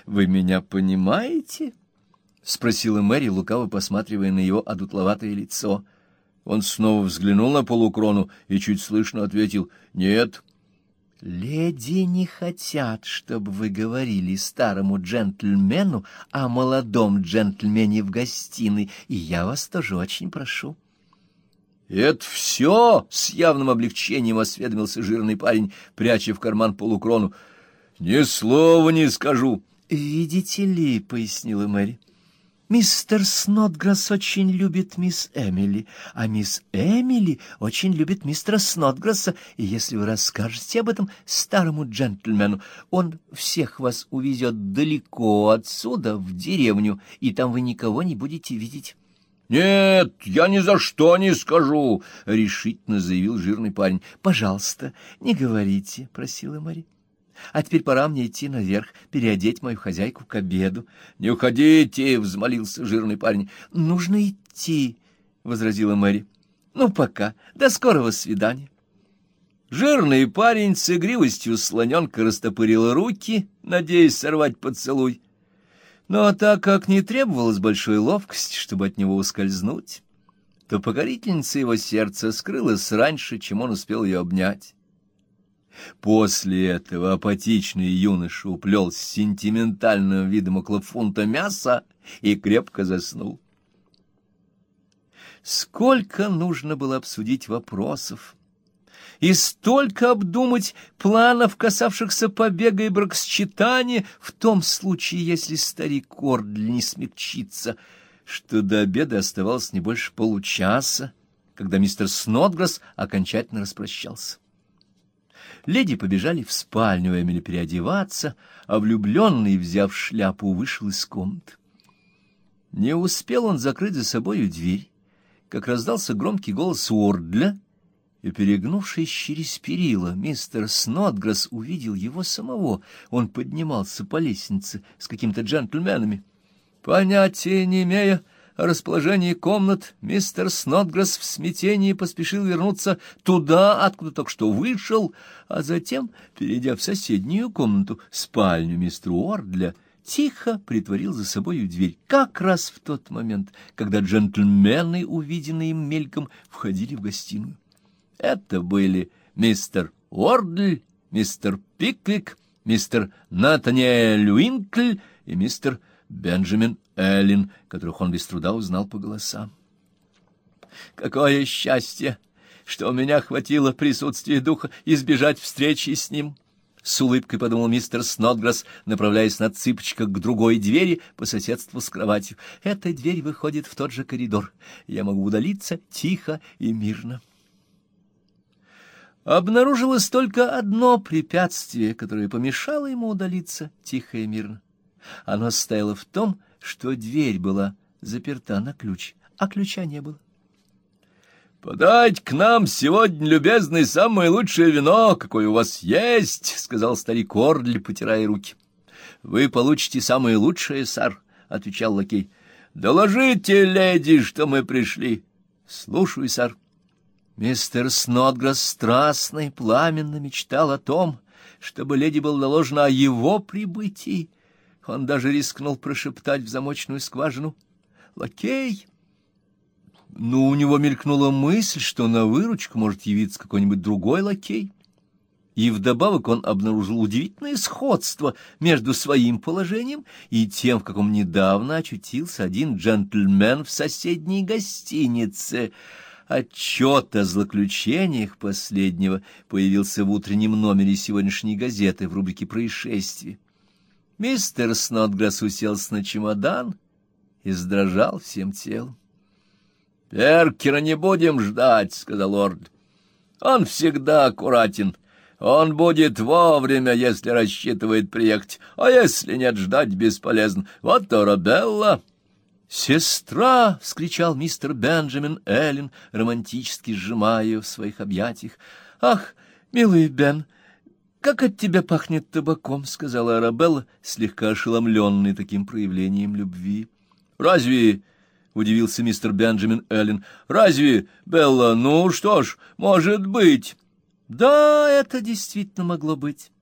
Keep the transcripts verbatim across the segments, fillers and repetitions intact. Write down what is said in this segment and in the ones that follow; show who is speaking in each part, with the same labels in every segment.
Speaker 1: Вы меня понимаете? — спросила Мэри, лукаво посматривая на его одутловатое лицо. Он снова взглянул на полукрону и чуть слышно ответил: «Нет». «Леди не хотят, чтобы вы говорили старому джентльмену о молодом джентльмене в гостиной, и я вас тоже очень прошу». «Это все?» — с явным облегчением осведомился жирный парень, пряча в карман полукрону. «Ни слова не скажу». «Видите ли», — пояснила Мэри, — «мистер Снотграсс очень любит мисс Эмили, а мисс Эмили очень любит мистера Снотграсса, и если вы расскажете об этом старому джентльмену, он всех вас увезет далеко отсюда, в деревню, и там вы никого не будете видеть». «Нет, я ни за что не скажу», — решительно заявил жирный парень. «Пожалуйста, не говорите», — просила Мэри. «А теперь пора мне идти наверх, переодеть мою хозяйку к обеду». «Не уходите», — взмолился жирный парень. «Нужно идти», — возразила Мэри. «Ну, пока. До скорого свидания». Жирный парень с игривостью слоненка растопырил руки, надеясь сорвать поцелуй. Но так как не требовалось большой ловкости, чтобы от него ускользнуть, то покорительница его сердца скрылась раньше, чем он успел ее обнять. После этого апатичный юноша уплел с сентиментальным видом около фунта мяса и крепко заснул. Сколько нужно было обсудить вопросов и столько обдумать планов, касавшихся побега и бракосочетания, в том случае, если старик Ордли не смягчится, что до обеда оставалось не больше получаса, когда мистер Снотграсс окончательно распрощался. Леди побежали в спальню Эмили переодеваться, а влюбленный, взяв шляпу, вышел из комнаты. Не успел он закрыть за собою дверь, как раздался громкий голос Ордля, и, перегнувшись через перила, мистер Снотграсс увидел его самого. Он поднимался по лестнице с какими-то джентльменами. Понятия не имея о расположении комнат, мистер Снотграсс в смятении поспешил вернуться туда, откуда только что вышел, а затем, перейдя в соседнюю комнату, спальню мистера Ордля, тихо притворил за собою дверь, как раз в тот момент, когда джентльмены, увиденные им мельком, входили в гостиную. Это были мистер Ордль, мистер Пиквик, мистер Натаниэль Уинкль и мистер Бенджамин Эллин, которых он без труда узнал по голосам. «Какое счастье, что у меня хватило присутствия духа избежать встречи с ним!» — с улыбкой подумал мистер Снотграсс, направляясь на цыпочках к другой двери по соседству с кроватью. «Эта дверь выходит в тот же коридор. Я могу удалиться тихо и мирно». Обнаружилось только одно препятствие, которое помешало ему удалиться тихо и мирно. Оно состояло в том, что дверь была заперта на ключ, а ключа не было. «Подать к нам сегодня, любезный, самое лучшее вино, какое у вас есть», — сказал старик Ордли, потирая руки. «Вы получите самое лучшее, сэр», — отвечал лакей. «Доложите, леди, что мы пришли». «Слушаю, сэр». Мистер Снотграсс страстно и пламенно мечтал о том, чтобы леди было доложено о его прибытии. Он даже рискнул прошептать в замочную скважину: «Лакей!» Но у него мелькнула мысль, что на выручку может явиться какой-нибудь другой лакей. И вдобавок он обнаружил удивительное сходство между своим положением и тем, в каком недавно очутился один джентльмен в соседней гостинице. Отчет о злоключениях последнего появился в утреннем номере сегодняшней газеты в рубрике «Происшествия». Мистер Снотграсс уселся на чемодан и задрожал всем телом. «Перкера не будем ждать», — сказал Орд. «Он всегда аккуратен. Он будет вовремя, если рассчитывает приехать, а если нет, ждать бесполезно. Вот Арабелла». «Сестра!» — вскричал мистер Бенджамин Эллин, романтически сжимая ее в своих объятиях. «Ах, милый Бен, как от тебя пахнет табаком!» — сказала Арабелла, слегка ошеломленная таким проявлением любви. «Разве...» — удивился мистер Бенджамин Эллин. «Разве, Белла, ну что ж, может быть...» Да, это действительно могло быть.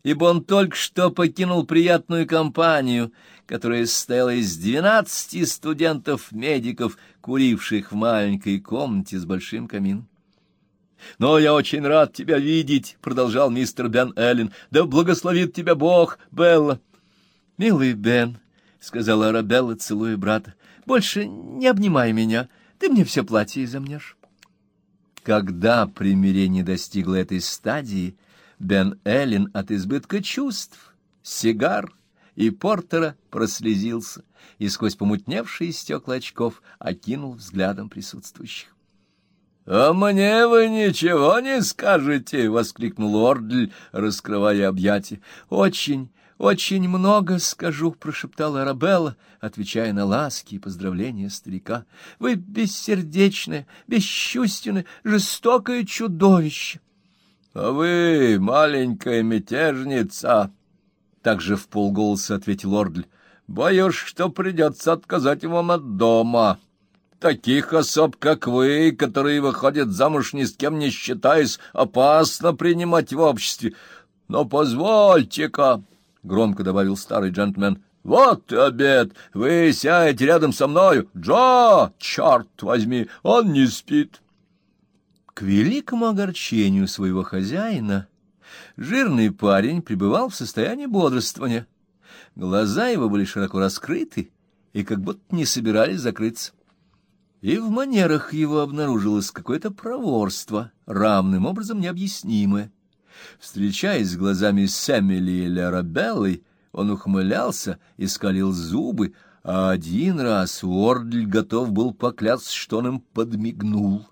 Speaker 1: ибо он только что покинул приятную компанию, которая состояла из двенадцати студентов-медиков, куривших в маленькой комнате с большим камином. «Но я очень рад тебя видеть», — продолжал мистер Бен Эллен. «Да благословит тебя Бог, Белла». «Милый Бен», — сказала Арабелла, целуя брата, — «больше не обнимай меня, ты мне все платье изомнешь». Когда примирение достигло этой стадии, Бен Эллен от избытка чувств, сигар и портера прослезился и сквозь помутневшие стекла очков окинул взглядом присутствующих. — А мне вы ничего не скажете? — воскликнул Ордль, раскрывая объятия. — Очень, очень много скажу, — прошептала Арабелла, отвечая на ласки и поздравления старика. — Вы бессердечное, бесчувственное, жестокое чудовище. — А вы маленькая мятежница, — также вполголоса ответил Ордль. — Боюсь, что придется отказать вам от дома. Таких особ, как вы, которые выходят замуж ни с кем не считаясь, опасно принимать в обществе. Но позвольте-ка, — громко добавил старый джентльмен, — вот обед, вы сядете рядом со мною. Джо, черт возьми, он не спит. К великому огорчению своего хозяина жирный парень пребывал в состоянии бодрствования. Глаза его были широко раскрыты и как будто не собирались закрыться. И в манерах его обнаружилось какое-то проворство, равным образом необъяснимое. Встречаясь с глазами с Эмили или Арабеллой, он ухмылялся и скалил зубы, а один раз Уордль готов был поклясться, что он им подмигнул.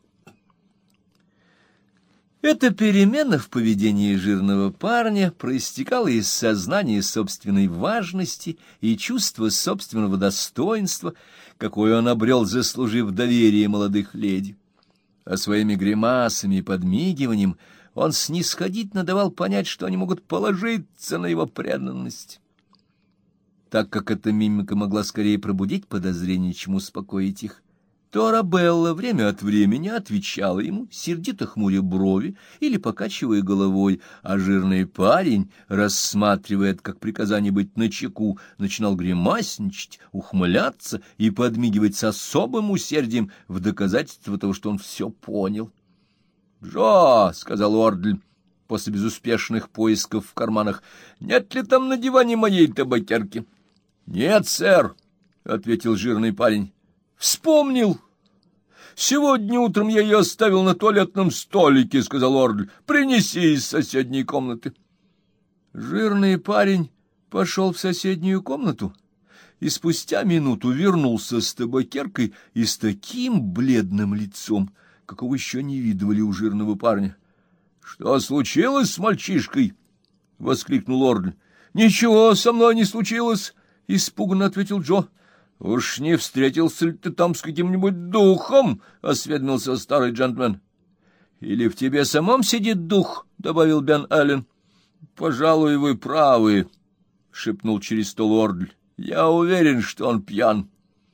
Speaker 1: Эта перемена в поведении жирного парня проистекала из сознания собственной важности и чувства собственного достоинства, какое он обрел, заслужив доверие молодых леди. А своими гримасами и подмигиванием он снисходительно давал понять, что они могут положиться на его преданность. Так как эта мимика могла скорее пробудить подозрения, чем успокоить их, то Арабелла время от времени отвечала ему, сердито хмуря брови или покачивая головой, а жирный парень, рассматривая это как приказание быть начеку, начинал гримасничать, ухмыляться и подмигивать с особым усердием в доказательство того, что он все понял. — Джо, — сказал Ордль после безуспешных поисков в карманах, — нет ли там на диване моей табакерки? — Нет, сэр, — ответил жирный парень. Вспомнил. Сегодня утром я ее оставил на туалетном столике, — сказал Ордль. Принеси из соседней комнаты. Жирный парень пошел в соседнюю комнату и спустя минуту вернулся с табакеркой и с таким бледным лицом, какого еще не видывали у жирного парня. — Что случилось с мальчишкой? — воскликнул Ордль. — Ничего со мной не случилось, — испуганно ответил Джо. — Уж не встретился ли ты там с каким-нибудь духом? — осведомился старый джентльмен. — Или в тебе самом сидит дух? — добавил Бен Эллен. — Пожалуй, вы правы, — шепнул через стол Ордль. — Я уверен, что он пьян.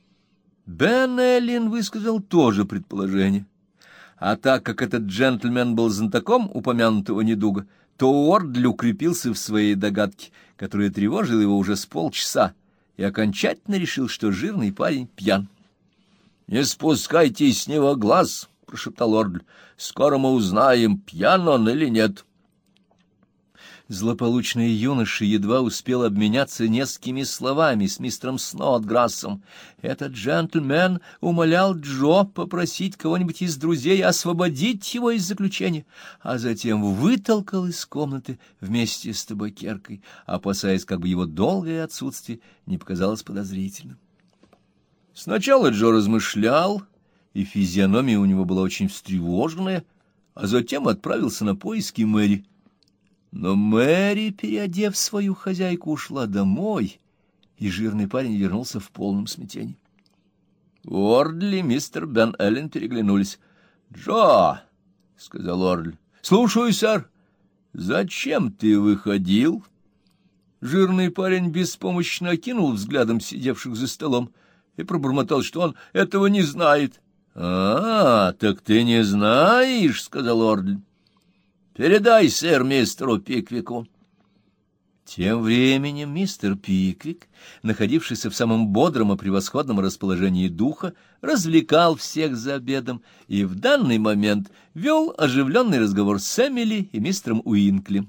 Speaker 1: Бен Эллен высказал тоже предположение. А так как этот джентльмен был знатоком упомянутого недуга, то Ордль укрепился в своей догадке, которая тревожила его уже с полчаса, и окончательно решил, что жирный парень пьян. — Не спускайте с него глаз, — прошептал Ордль. — Скоро мы узнаем, пьян он или нет. Злополучный юноша едва успел обменяться несколькими словами с мистером Снодграссом. Этот джентльмен умолял Джо попросить кого-нибудь из друзей освободить его из заключения, а затем вытолкал из комнаты вместе с табакеркой, опасаясь, как бы его долгое отсутствие не показалось подозрительным. Сначала Джо размышлял, и физиономия у него была очень встревоженная, а затем отправился на поиски Мэри. Но Мэри, переодев свою хозяйку, ушла домой, и жирный парень вернулся в полном смятении. Ордли и мистер Бен Эллен переглянулись. — Джо, — сказал Ордль. — Слушаю, сэр. — Зачем ты выходил? Жирный парень беспомощно окинул взглядом сидевших за столом и пробормотал, что он этого не знает. — А, так ты не знаешь, — сказал Ордль. — Передай, сэр, мистеру Пиквику. Тем временем мистер Пиквик, находившийся в самом бодром и превосходном расположении духа, развлекал всех за обедом и в данный момент вел оживленный разговор с Эмили и мистером Уинкли.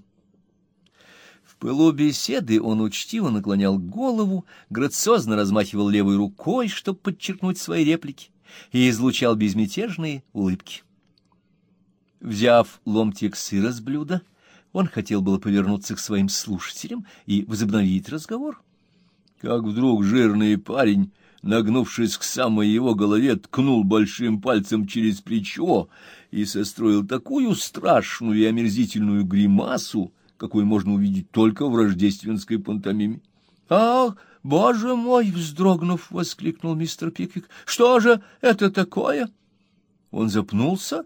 Speaker 1: В пылу беседы он учтиво наклонял голову, грациозно размахивал левой рукой, чтобы подчеркнуть свои реплики, и излучал безмятежные улыбки. Взяв ломтик сыра с блюда, он хотел было повернуться к своим слушателям и возобновить разговор, как вдруг жирный парень, нагнувшись к самой его голове, ткнул большим пальцем через плечо и состроил такую страшную и омерзительную гримасу, какую можно увидеть только в рождественской пантомиме. — Ах, боже мой! — вздрогнув, воскликнул мистер Пиквик. — Что же это такое? Он запнулся,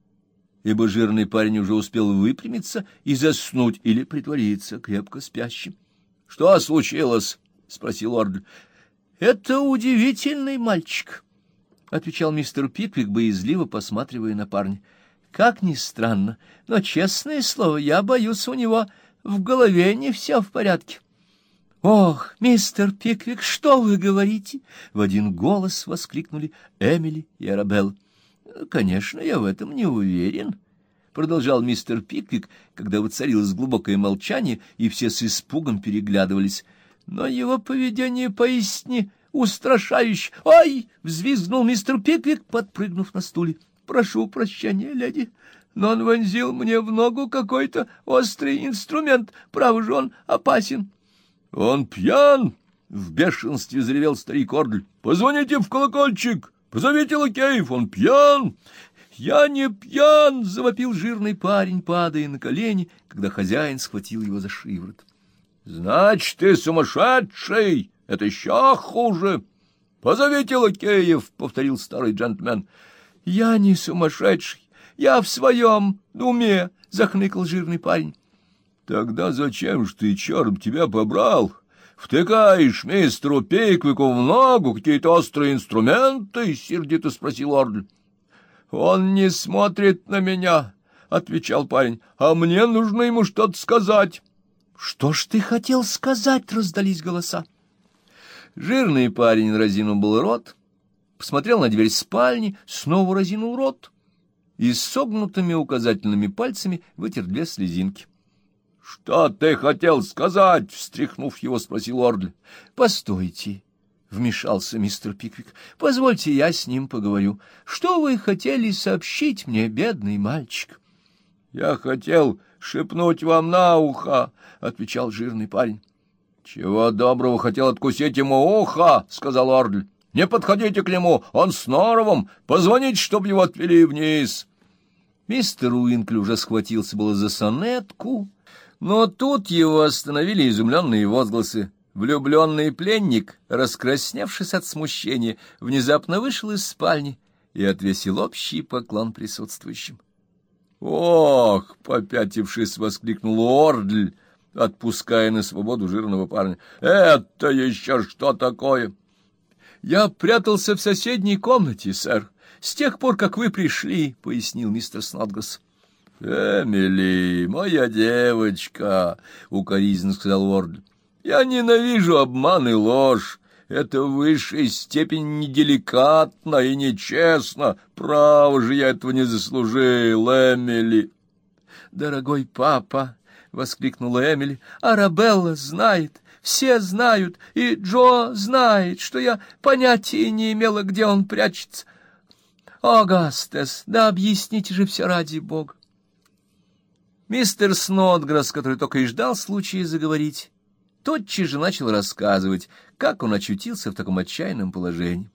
Speaker 1: ибо жирный парень уже успел выпрямиться и заснуть или притвориться крепко спящим. — Что случилось? — спросил Ордль. — Это удивительный мальчик, — отвечал мистер Пиквик, боязливо посматривая на парня. — Как ни странно, но, честное слово, я боюсь, у него в голове не все в порядке. — Ох, мистер Пиквик, что вы говорите? — в один голос воскликнули Эмили и Арабелла. — Конечно, я в этом не уверен, — продолжал мистер Пиквик, когда воцарилось глубокое молчание, и все с испугом переглядывались. — Но его поведение поистине устрашающе. — Ой! — взвизгнул мистер Пиквик, подпрыгнув на стуле. — Прошу прощения, леди, но он вонзил мне в ногу какой-то острый инструмент. Право же, он опасен. — Он пьян! — в бешенстве заревел старик Ордль. — Позвоните в колокольчик! Позовите лакеев, он пьян! — Я не пьян! — завопил жирный парень, падая на колени, когда хозяин схватил его за шиворот. — Значит, ты сумасшедший! Это еще хуже! Позовите лакеев! — повторил старый джентльмен. — Я не сумасшедший! Я в своем уме! — захныкал жирный парень. — Тогда зачем ж ты, черт тебя побрал? Втыкаешь мистеру Пиквику в ногу какие-то острые инструменты? — сердито спросил Ордль. — Он не смотрит на меня, — отвечал парень, — а мне нужно ему что-то сказать. — Что ж ты хотел сказать? — раздались голоса. Жирный парень разинул был рот, посмотрел на дверь спальни, снова разинул рот и с согнутыми указательными пальцами вытер две слезинки. — Что ты хотел сказать? — встряхнув его, спросил Ордль. — Постойте, — вмешался мистер Пиквик, — позвольте я с ним поговорю. Что вы хотели сообщить мне, бедный мальчик? — Я хотел шепнуть вам на ухо, — отвечал жирный парень. — Чего доброго, хотел откусить ему ухо, — сказал Ордль. — Не подходите к нему, он с норовом. Позвоните, чтобы его отвели вниз. Мистер Уинкли уже схватился было за сонетку, но тут его остановили изумленные возгласы. Влюбленный пленник, раскрасневшись от смущения, внезапно вышел из спальни и отвесил общий поклон присутствующим. — Ох! — попятившись, воскликнул Ордль, отпуская на свободу жирного парня. — Это еще что такое? — Я прятался в соседней комнате, сэр, с тех пор, как вы пришли, — пояснил мистер Снотгресс. — Эмили, моя девочка, — укоризненно сказал Ордль, — я ненавижу обман и ложь. Это в высшей степени неделикатно и нечестно. Право же, я этого не заслужил, Эмили. — Дорогой папа, — воскликнула Эмили, — Арабелла знает, все знают, и Джо знает, что я понятия не имела, где он прячется. О, Гастес, да объясните же все ради Бога. Мистер Снотгресс, который только и ждал случая заговорить, тотчас же начал рассказывать, как он очутился в таком отчаянном положении.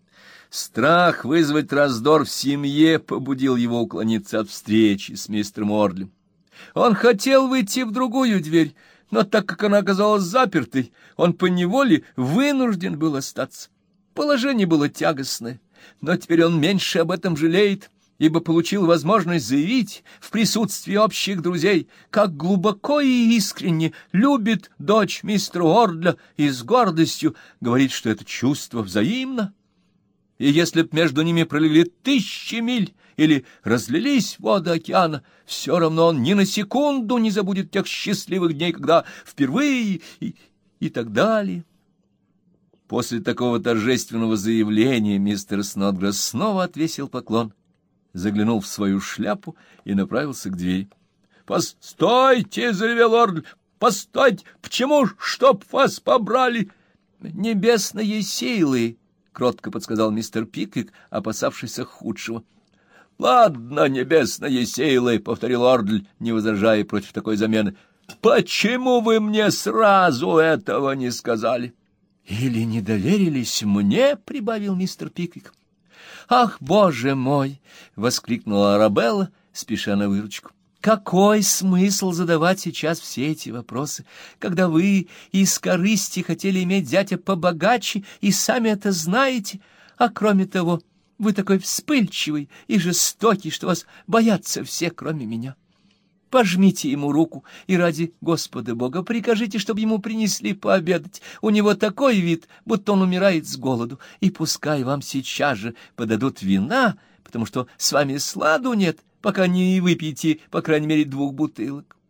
Speaker 1: Страх вызвать раздор в семье побудил его уклониться от встречи с мистером Ордлем. Он хотел выйти в другую дверь, но так как она оказалась запертой, он поневоле вынужден был остаться. Положение было тягостное, но теперь он меньше об этом жалеет, ибо получил возможность заявить в присутствии общих друзей, как глубоко и искренне любит дочь мистера Ордля, и с гордостью говорит, что это чувство взаимно. И если б между ними пролегли тысячи миль или разлились воды океана, все равно он ни на секунду не забудет тех счастливых дней, когда впервые и, и так далее. После такого торжественного заявления мистер Снодгресс снова отвесил поклон, заглянул в свою шляпу и направился к двери. — Постойте! — заревел Ордль. — Постойте! Почему ж, чтоб вас побрали? — Небесные силы! — кротко подсказал мистер Пиквик, опасавшийся худшего. — Ладно, небесные силы, — повторил Ордль, не возражая против такой замены. — Почему вы мне сразу этого не сказали? — Или не доверились мне, — прибавил мистер Пиквик. — Ах, боже мой! — воскликнула Арабелла, спеша на выручку. Какой смысл задавать сейчас все эти вопросы, когда вы из корысти хотели иметь зятя побогаче и сами это знаете, а кроме того, вы такой вспыльчивый и жестокий, что вас боятся все, кроме меня. Пожмите ему руку и ради Господа Бога прикажите, чтобы ему принесли пообедать. У него такой вид, будто он умирает с голоду, и пускай вам сейчас же подадут вина, потому что с вами сладу нет, пока не выпьете, по крайней мере, двух бутылок.